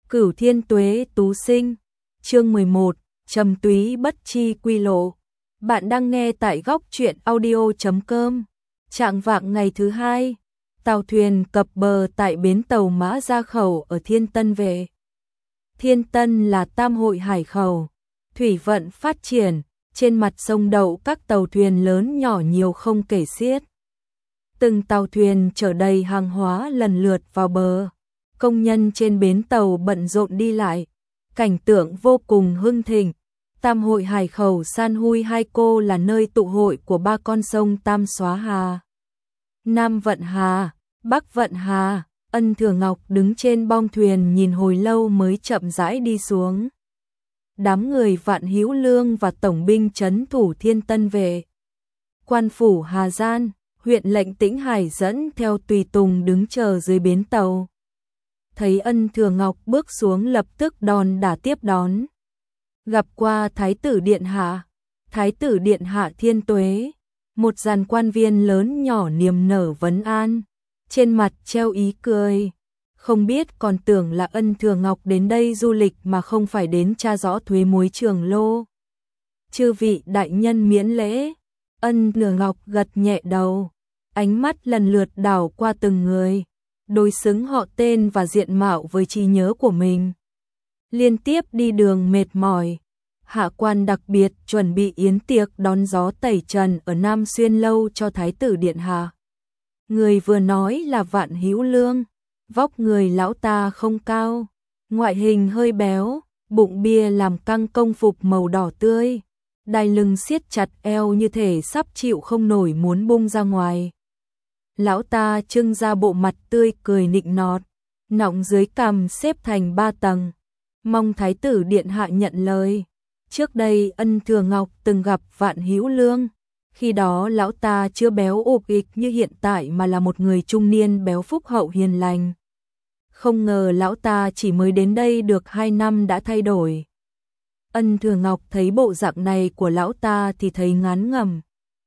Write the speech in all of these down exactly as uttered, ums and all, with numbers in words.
Cửu thiên tuế tú sinh, chương mười một, trầm túy bất chi quy lộ. Bạn đang nghe tại góc truyện audio chấm com. Trạng vạng ngày thứ hai, tàu thuyền cập bờ tại bến tàu Mã Gia Khẩu ở Thiên Tân về. Thiên Tân là tam hội hải khẩu, thủy vận phát triển, trên mặt sông đậu các tàu thuyền lớn nhỏ nhiều không kể xiết. Từng tàu thuyền chở đầy hàng hóa lần lượt vào bờ. Công nhân trên bến tàu bận rộn đi lại, cảnh tượng vô cùng hưng thịnh. Tam hội hải khẩu San Hui Hai Cô là nơi tụ hội của ba con sông Tam Xóa Hà, Nam Vận Hà, Bắc Vận Hà. Ân Thừa Ngọc đứng trên bong thuyền nhìn hồi lâu mới chậm rãi đi xuống. Đám người Vạn Hữu Lương và tổng binh trấn thủ Thiên Tân về. Quan phủ Hà Gian, huyện lệnh Tĩnh Hải dẫn theo tùy tùng đứng chờ dưới bến tàu. Thấy Ân Thừa Ngọc bước xuống lập tức đòn đả tiếp đón. Gặp qua Thái tử Điện Hạ, Thái tử Điện Hạ Thiên Tuế, một dàn quan viên lớn nhỏ niềm nở vấn an, trên mặt treo ý cười. Không biết còn tưởng là Ân Thừa Ngọc đến đây du lịch mà không phải đến tra rõ thuế muối Trường Lô. Chư vị đại nhân miễn lễ. Ân Thừa Ngọc gật nhẹ đầu, ánh mắt lần lượt đảo qua từng người, đối xứng họ tên và diện mạo với trí nhớ của mình. Liên tiếp đi đường mệt mỏi, hạ quan đặc biệt chuẩn bị yến tiệc đón gió tẩy trần ở Nam Xuyên lâu cho Thái tử Điện Hạ. Người vừa nói là Vạn Hữu Lương, vóc người lão ta không cao, ngoại hình hơi béo, bụng bia làm căng công phục màu đỏ tươi, đai lưng siết chặt eo như thể sắp chịu không nổi muốn bung ra ngoài. Lão ta trưng ra bộ mặt tươi cười nịnh nọt, nọng dưới cằm xếp thành ba tầng, mong Thái tử Điện Hạ nhận lời. Trước đây Ân Thừa Ngọc từng gặp Vạn Hữu Lương, khi đó lão ta chưa béo ộp ịch như hiện tại mà là một người trung niên béo phúc hậu hiền lành. Không ngờ lão ta chỉ mới đến đây được hai năm đã thay đổi. Ân Thừa Ngọc thấy bộ dạng này của lão ta thì thấy ngán ngẩm.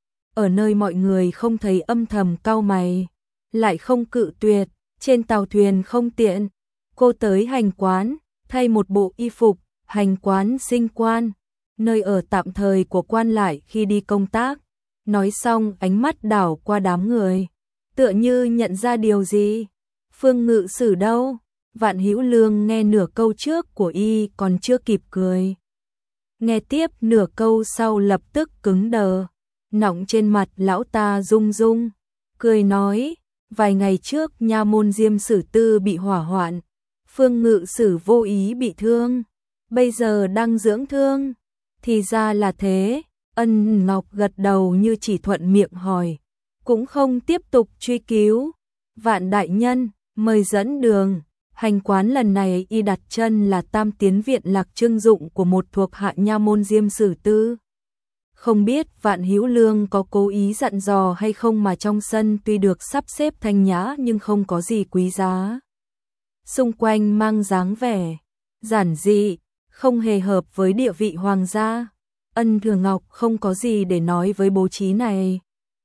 Ở nơi mọi người không thấy âm thầm cau mày, lại không cự tuyệt, trên tàu thuyền không tiện. Cô tới hành quán, thay một bộ y phục, hành quán sinh quan, nơi ở tạm thời của quan lại khi đi công tác. Nói xong ánh mắt đảo qua đám người, tựa như nhận ra điều gì. Phương Ngự Sử đâu? Vạn Hữu Lương nghe nửa câu trước của y còn chưa kịp cười. Nghe tiếp nửa câu sau lập tức cứng đờ. Nọng trên mặt lão ta rung rung, cười nói, vài ngày trước nha môn Diêm Sử Tư bị hỏa hoạn, Phương Ngự Sử vô ý bị thương, bây giờ đang dưỡng thương. Thì ra là thế. Ân Ngọc gật đầu như chỉ thuận miệng hỏi, cũng không tiếp tục truy cứu. Vạn đại nhân, mời dẫn đường. Hành quán lần này y đặt chân là Tam Tiến Viện Lạc Trưng Dụng của một thuộc hạ nha môn Diêm Sử Tư. Không biết Vạn Hữu Lương có cố ý dặn dò hay không mà trong sân tuy được sắp xếp thanh nhã nhưng không có gì quý giá. Xung quanh mang dáng vẻ giản dị, không hề hợp với địa vị hoàng gia. Ân Thừa Ngọc không có gì để nói với bố trí này.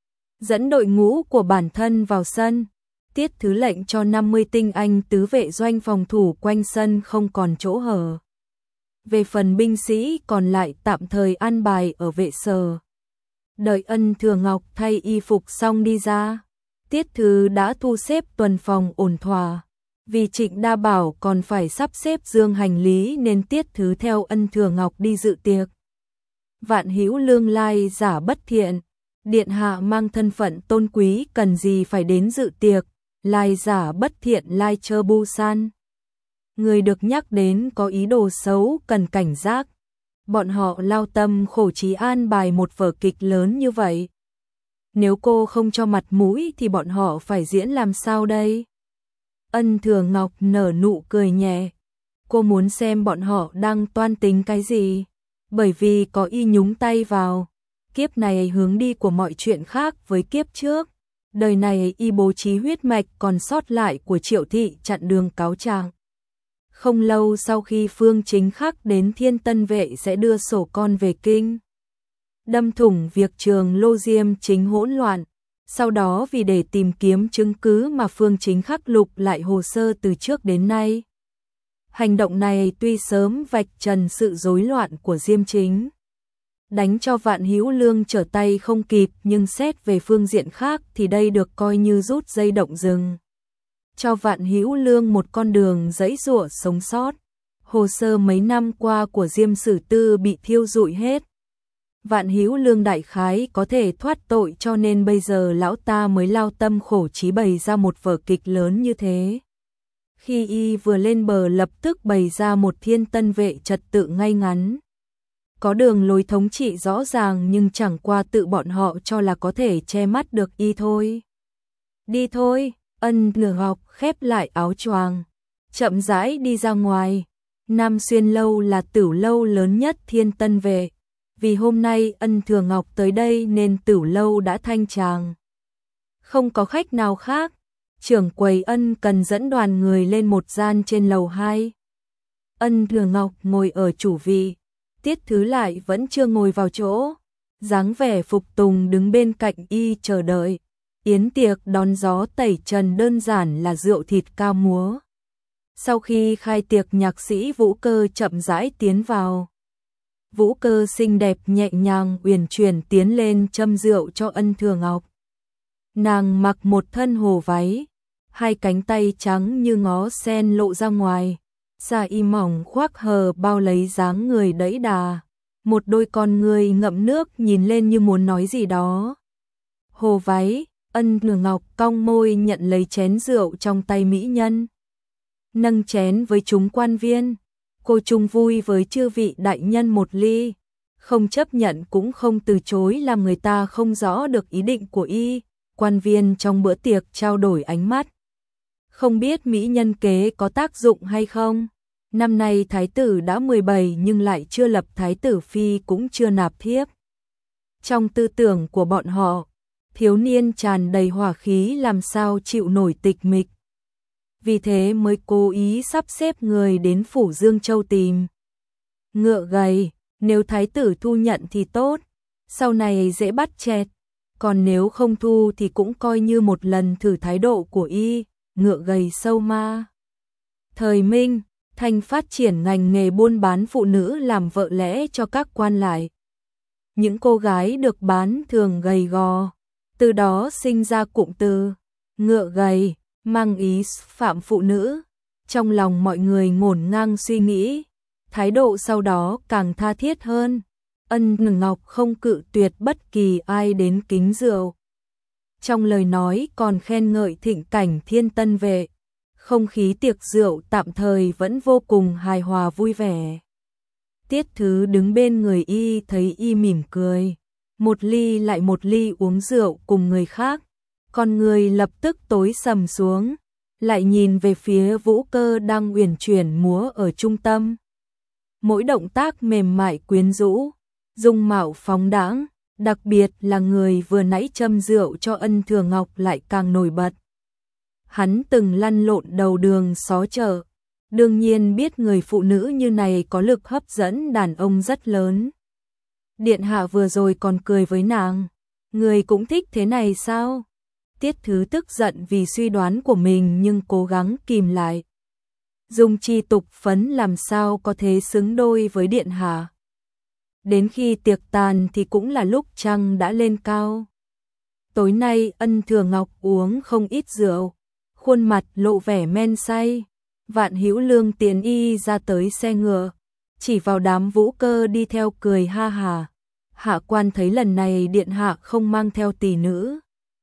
Dẫn đội ngũ của bản thân vào sân, Tiết Thứ lệnh cho năm mươi tinh anh tứ vệ doanh phòng thủ quanh sân không còn chỗ hở. Về phần binh sĩ còn lại tạm thời an bài ở vệ sở. Đợi Ân Thừa Ngọc thay y phục xong đi ra, Tiết Thứ đã thu xếp tuần phòng ổn thỏa. Vì Trịnh Đa bảo còn phải sắp xếp dương hành lý nên Tiết Thứ theo Ân Thừa Ngọc đi dự tiệc. Vạn Hữu Lương lai giả bất thiện, Điện Hạ mang thân phận tôn quý cần gì phải đến dự tiệc, lai giả bất thiện lai chơ bu san. Người được nhắc đến có ý đồ xấu cần cảnh giác. Bọn họ lao tâm khổ trí an bài một vở kịch lớn như vậy. Nếu cô không cho mặt mũi thì bọn họ phải diễn làm sao đây? Ân Thừa Ngọc nở nụ cười nhẹ. Cô muốn xem bọn họ đang toan tính cái gì? Bởi vì có y nhúng tay vào, kiếp này hướng đi của mọi chuyện khác với kiếp trước. Đời này y bố trí huyết mạch còn sót lại của Triệu thị chặn đường cáo trạng. Không lâu sau khi Phương Chính Khắc đến Thiên Tân vệ sẽ đưa sổ con về kinh. Đâm thủng việc Trường Lô Diêm Chính hỗn loạn. Sau đó vì để tìm kiếm chứng cứ mà Phương Chính Khắc lục lại hồ sơ từ trước đến nay. Hành động này tuy sớm vạch trần sự rối loạn của Diêm Chính, đánh cho Vạn Hữu Lương trở tay không kịp, nhưng xét về phương diện khác thì đây được coi như rút dây động rừng, cho Vạn Hữu Lương một con đường giãy giụa sống sót. Hồ sơ mấy năm qua của Diêm Sử Tư bị thiêu rụi hết. Vạn Hữu Lương đại khái có thể thoát tội, cho nên bây giờ lão ta mới lao tâm khổ trí bày ra một vở kịch lớn như thế. Khi y vừa lên bờ lập tức bày ra một thiên tân vệ trật tự ngay ngắn, có đường lối thống trị rõ ràng, nhưng chẳng qua tự bọn họ cho là có thể che mắt được y thôi. Đi thôi, Ân Thừa Ngọc khép lại áo choàng, chậm rãi đi ra ngoài. Nam Xuyên Lâu là tửu lâu lớn nhất thiên tân vệ. Vì hôm nay Ân Thừa Ngọc tới đây nên tửu lâu đã thanh tràng, không có khách nào khác. Trưởng quầy Ân cần dẫn đoàn người lên một gian trên lầu hai. Ân Thừa Ngọc ngồi ở chủ vị, Tiết Thứ lại vẫn chưa ngồi vào chỗ, dáng vẻ phục tùng đứng bên cạnh y chờ đợi. Yến tiệc đón gió tẩy trần đơn giản là rượu thịt cao múa. Sau khi khai tiệc, nhạc sĩ Vũ Cơ chậm rãi tiến vào. Vũ Cơ xinh đẹp nhẹ nhàng uyển chuyển tiến lên châm rượu cho Ân Thừa Ngọc. Nàng mặc một thân hồ váy, hai cánh tay trắng như ngó sen lộ ra ngoài, da y mỏng khoác hờ bao lấy dáng người đẫy đà, một đôi con người ngậm nước nhìn lên như muốn nói gì đó. Hồ váy, Ân Thừa Ngọc cong môi nhận lấy chén rượu trong tay mỹ nhân, nâng chén với chúng quan viên. Cô chung vui với chư vị đại nhân một ly, không chấp nhận cũng không từ chối, làm người ta không rõ được ý định của y. Quan viên trong bữa tiệc trao đổi ánh mắt, không biết mỹ nhân kế có tác dụng hay không. Năm nay thái tử đã mười bảy nhưng lại chưa lập thái tử phi, cũng chưa nạp thiếp. Trong tư tưởng của bọn họ, thiếu niên tràn đầy hỏa khí làm sao chịu nổi tịch mịch. Vì thế mới cố ý sắp xếp người đến phủ Dương Châu tìm ngựa gầy, nếu thái tử thu nhận thì tốt, sau này dễ bắt chẹt, còn nếu không thu thì cũng coi như một lần thử thái độ của y. Ngựa gầy sâu ma. Thời Minh, Thanh phát triển ngành nghề buôn bán phụ nữ làm vợ lẽ cho các quan lại. Những cô gái được bán thường gầy gò, từ đó sinh ra cụm từ ngựa gầy, mang ý phạm phụ nữ. Trong lòng mọi người ngổn ngang suy nghĩ, thái độ sau đó càng tha thiết hơn. Ân Thừa Ngọc không cự tuyệt bất kỳ ai đến kính rượu. Trong lời nói còn khen ngợi thịnh cảnh thiên tân vệ. Không khí tiệc rượu tạm thời vẫn vô cùng hài hòa vui vẻ. Tiết Thứ đứng bên người y thấy y mỉm cười, một ly lại một ly uống rượu cùng người khác, con người lập tức tối sầm xuống, lại nhìn về phía Vũ Cơ đang uyển chuyển múa ở trung tâm. Mỗi động tác mềm mại quyến rũ, dung mạo phóng đãng, đặc biệt là người vừa nãy châm rượu cho Ân Thừa Ngọc lại càng nổi bật. Hắn từng lăn lộn đầu đường xó chợ, đương nhiên biết người phụ nữ như này có lực hấp dẫn đàn ông rất lớn. Điện hạ vừa rồi còn cười với nàng, người cũng thích thế này sao? Tiết Thứ tức giận vì suy đoán của mình nhưng cố gắng kìm lại. Dung chi tục phấn làm sao có thể xứng đôi với điện hạ. Đến khi tiệc tàn thì cũng là lúc trăng đã lên cao. Tối nay Ân Thừa Ngọc uống không ít rượu, khuôn mặt lộ vẻ men say. Vạn Hữu Lương tiến y ra tới xe ngựa, chỉ vào đám Vũ Cơ đi theo cười ha hà. Hạ quan thấy lần này điện hạ không mang theo tỷ nữ,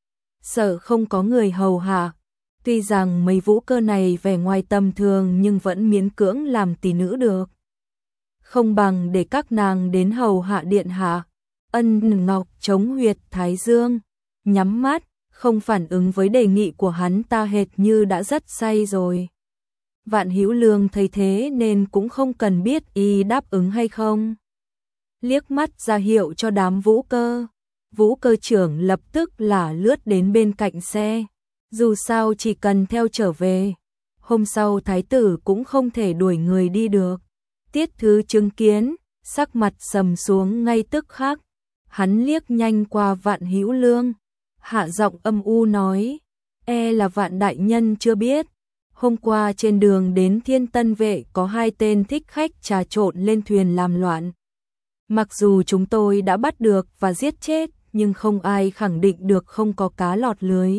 sợ không có người hầu hạ. Tuy rằng mấy Vũ Cơ này vẻ ngoài tầm thường nhưng vẫn miễn cưỡng làm tỷ nữ được, không bằng để các nàng đến hầu hạ điện hạ. Ân Thừa Ngọc chống huyệt thái dương, nhắm mắt, không phản ứng với đề nghị của hắn ta, hệt như đã rất say rồi. Vạn Hữu Lương thấy thế nên cũng không cần biết y đáp ứng hay không, liếc mắt ra hiệu cho đám Vũ Cơ. Vũ Cơ trưởng lập tức là lướt đến bên cạnh xe, dù sao chỉ cần theo trở về. Hôm sau thái tử cũng không thể đuổi người đi được. Tiết Thứ chứng kiến, sắc mặt sầm xuống ngay tức khắc. Hắn liếc nhanh qua Vạn Hữu Lương, hạ giọng âm u nói, e là Vạn đại nhân chưa biết, Hôm qua trên đường đến Thiên Tân Vệ có hai tên thích khách trà trộn lên thuyền làm loạn. Mặc dù chúng tôi đã bắt được và giết chết, nhưng không ai khẳng định được không có cá lọt lưới.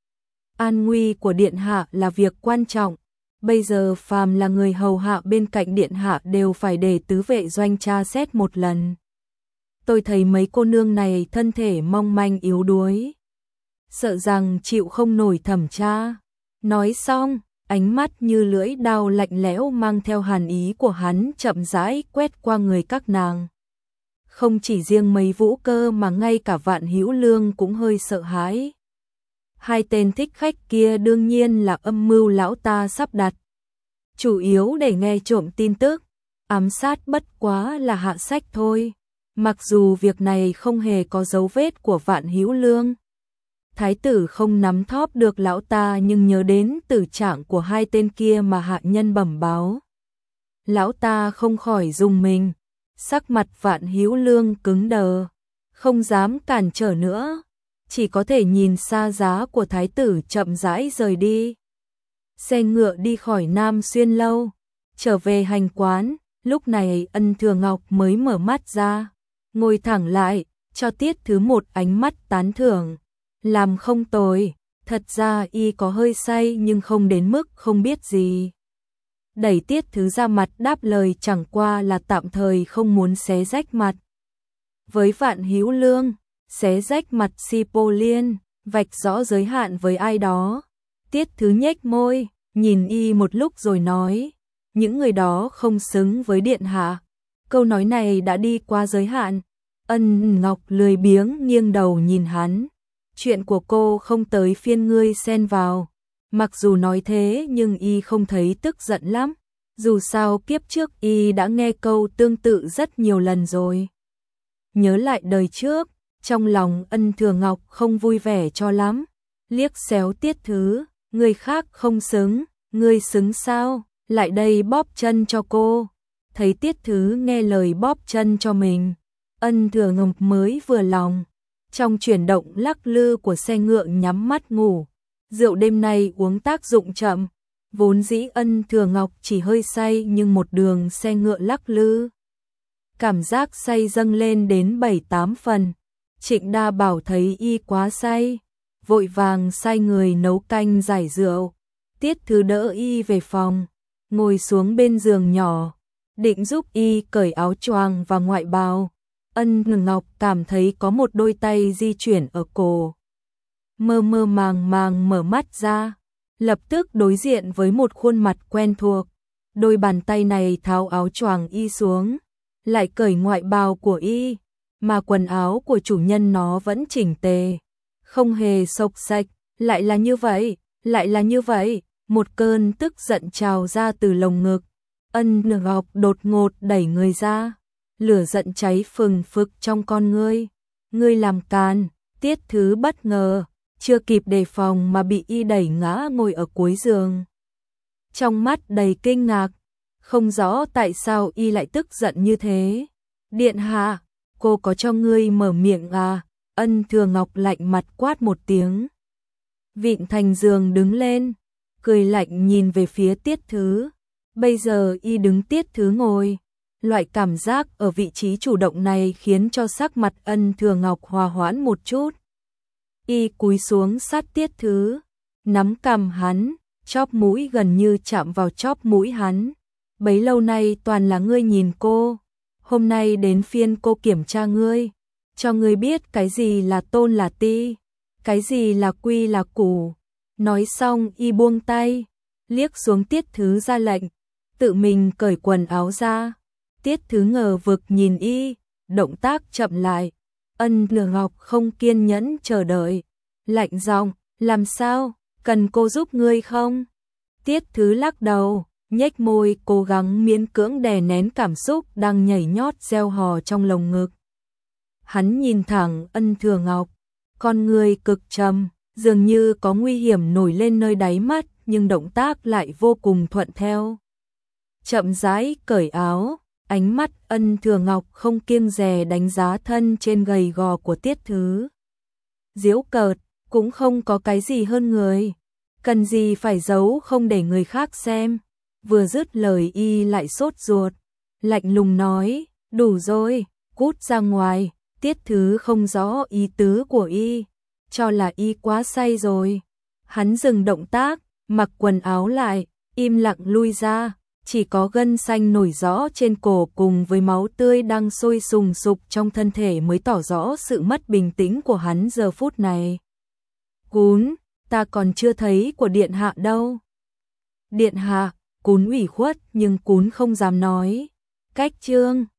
An nguy của điện hạ là việc quan trọng. Bây giờ phàm là người hầu hạ bên cạnh điện hạ đều phải để tứ vệ doanh tra xét một lần. Tôi thấy mấy cô nương này thân thể mong manh yếu đuối, sợ rằng chịu không nổi thẩm tra. Nói xong, ánh mắt như lưỡi dao lạnh lẽo mang theo hàn ý của hắn chậm rãi quét qua người các nàng. Không chỉ riêng mấy Vũ Cơ mà ngay cả Vạn Hữu Lương cũng hơi sợ hãi. Hai tên thích khách kia đương nhiên là âm mưu lão ta sắp đặt, chủ yếu để nghe trộm tin tức, ám sát bất quá là hạ sách thôi. Mặc dù việc này không hề có dấu vết của Vạn Hữu Lương, thái tử không nắm thóp được lão ta, nhưng nhớ đến tử trạng của hai tên kia mà hạ nhân bẩm báo, lão ta không khỏi rùng mình. Sắc mặt Vạn Hữu Lương cứng đờ, không dám cản trở nữa, chỉ có thể nhìn xa giá của thái tử chậm rãi rời đi. Xe ngựa đi khỏi Nam Xuyên lâu, trở về hành quán, lúc này Ân Thừa Ngọc mới mở mắt ra, ngồi thẳng lại, cho Tiết Thứ một ánh mắt tán thưởng. Làm không tồi, thật ra y có hơi say nhưng không đến mức không biết gì. Đẩy Tiết Thứ ra mặt đáp lời chẳng qua là tạm thời không muốn xé rách mặt. Với Vạn Hữu Lương, xé rách mặt si pô liên, vạch rõ giới hạn với ai đó. Tiết Thứ nhếch môi, nhìn y một lúc rồi nói, những người đó không xứng với điện hạ. Câu nói này đã đi qua giới hạn. Ân Ngọc lười biếng nghiêng đầu nhìn hắn. Chuyện của cô không tới phiên ngươi xen vào. Mặc dù nói thế nhưng y không thấy tức giận lắm. Dù sao kiếp trước y đã nghe câu tương tự rất nhiều lần rồi. Nhớ lại đời trước, trong lòng Ân Thừa Ngọc không vui vẻ cho lắm. Liếc xéo Tiết Thứ, người khác không xứng, ngươi xứng sao? Lại đây bóp chân cho cô. Thấy Tiết Thứ nghe lời bóp chân cho mình, Ân Thừa Ngọc mới vừa lòng. Trong chuyển động lắc lư của xe ngựa nhắm mắt ngủ. Rượu đêm nay uống tác dụng chậm, vốn dĩ Ân Thừa Ngọc chỉ hơi say nhưng một đường xe ngựa lắc lư, cảm giác say dâng lên đến bảy tám phần. Trịnh Đa Bảo thấy y quá say, vội vàng sai người nấu canh giải rượu. Tiết Thứ đỡ y về phòng, ngồi xuống bên giường nhỏ, định giúp y cởi áo choàng và ngoại bào. Ân Ngọc cảm thấy có một đôi tay di chuyển ở cổ. Mơ mơ màng màng mở mắt ra, lập tức đối diện với một khuôn mặt quen thuộc. Đôi bàn tay này tháo áo choàng y xuống, lại cởi ngoại bào của y, mà quần áo của chủ nhân nó vẫn chỉnh tề, không hề xộc xệch. Lại là như vậy, lại là như vậy, một cơn tức giận trào ra từ lồng ngực. Ân Ngọc đột ngột đẩy người ra, lửa giận cháy phừng phực trong con ngươi. Ngươi làm càn. Tiết Thứ bất ngờ, chưa kịp đề phòng mà bị y đẩy ngã ngồi ở cuối giường. Trong mắt đầy kinh ngạc, không rõ tại sao y lại tức giận như thế. Điện hạ, cô có cho ngươi mở miệng à? Ân Thừa Ngọc lạnh mặt quát một tiếng, vịn thành giường đứng lên, cười lạnh nhìn về phía Tiết Thứ. Bây giờ y đứng Tiết Thứ ngồi, loại cảm giác ở vị trí chủ động này khiến cho sắc mặt Ân Thừa Ngọc hòa hoãn một chút. Y cúi xuống sát Tiết Thứ, nắm cằm hắn, chóp mũi gần như chạm vào chóp mũi hắn. Bấy lâu nay toàn là ngươi nhìn cô, hôm nay đến phiên cô kiểm tra ngươi, cho ngươi biết cái gì là tôn là ti, cái gì là quy là củ. Nói xong y buông tay, liếc xuống Tiết Thứ ra lệnh, tự mình cởi quần áo ra. Tiết Thứ ngờ vực nhìn y, động tác chậm lại. Ân Thừa Ngọc không kiên nhẫn chờ đợi, lạnh giọng, làm sao, cần cô giúp ngươi không? Tiết Thứ lắc đầu, nhếch môi cố gắng miễn cưỡng đè nén cảm xúc đang nhảy nhót reo hò trong lồng ngực. Hắn nhìn thẳng Ân Thừa Ngọc, con người cực trầm, dường như có nguy hiểm nổi lên nơi đáy mắt, nhưng động tác lại vô cùng thuận theo. Chậm rãi cởi áo, ánh mắt Ân Thừa Ngọc không kiêng dè đánh giá thân trên gầy gò của Tiết Thứ. Giễu cợt, cũng không có cái gì hơn người. cần gì phải giấu không để người khác xem. Vừa dứt lời y lại sốt ruột, lạnh lùng nói, đủ rồi, cút ra ngoài. Tiết Thứ không rõ ý tứ của y, cho là y quá say rồi. Hắn dừng động tác, mặc quần áo lại, im lặng lui ra, chỉ có gân xanh nổi rõ trên cổ cùng với máu tươi đang sôi sùng sục trong thân thể mới tỏ rõ sự mất bình tĩnh của hắn giờ phút này. Cún, ta còn chưa thấy của điện hạ đâu. Điện hạ, Cún ủy khuất nhưng Cún không dám nói. Cách Trương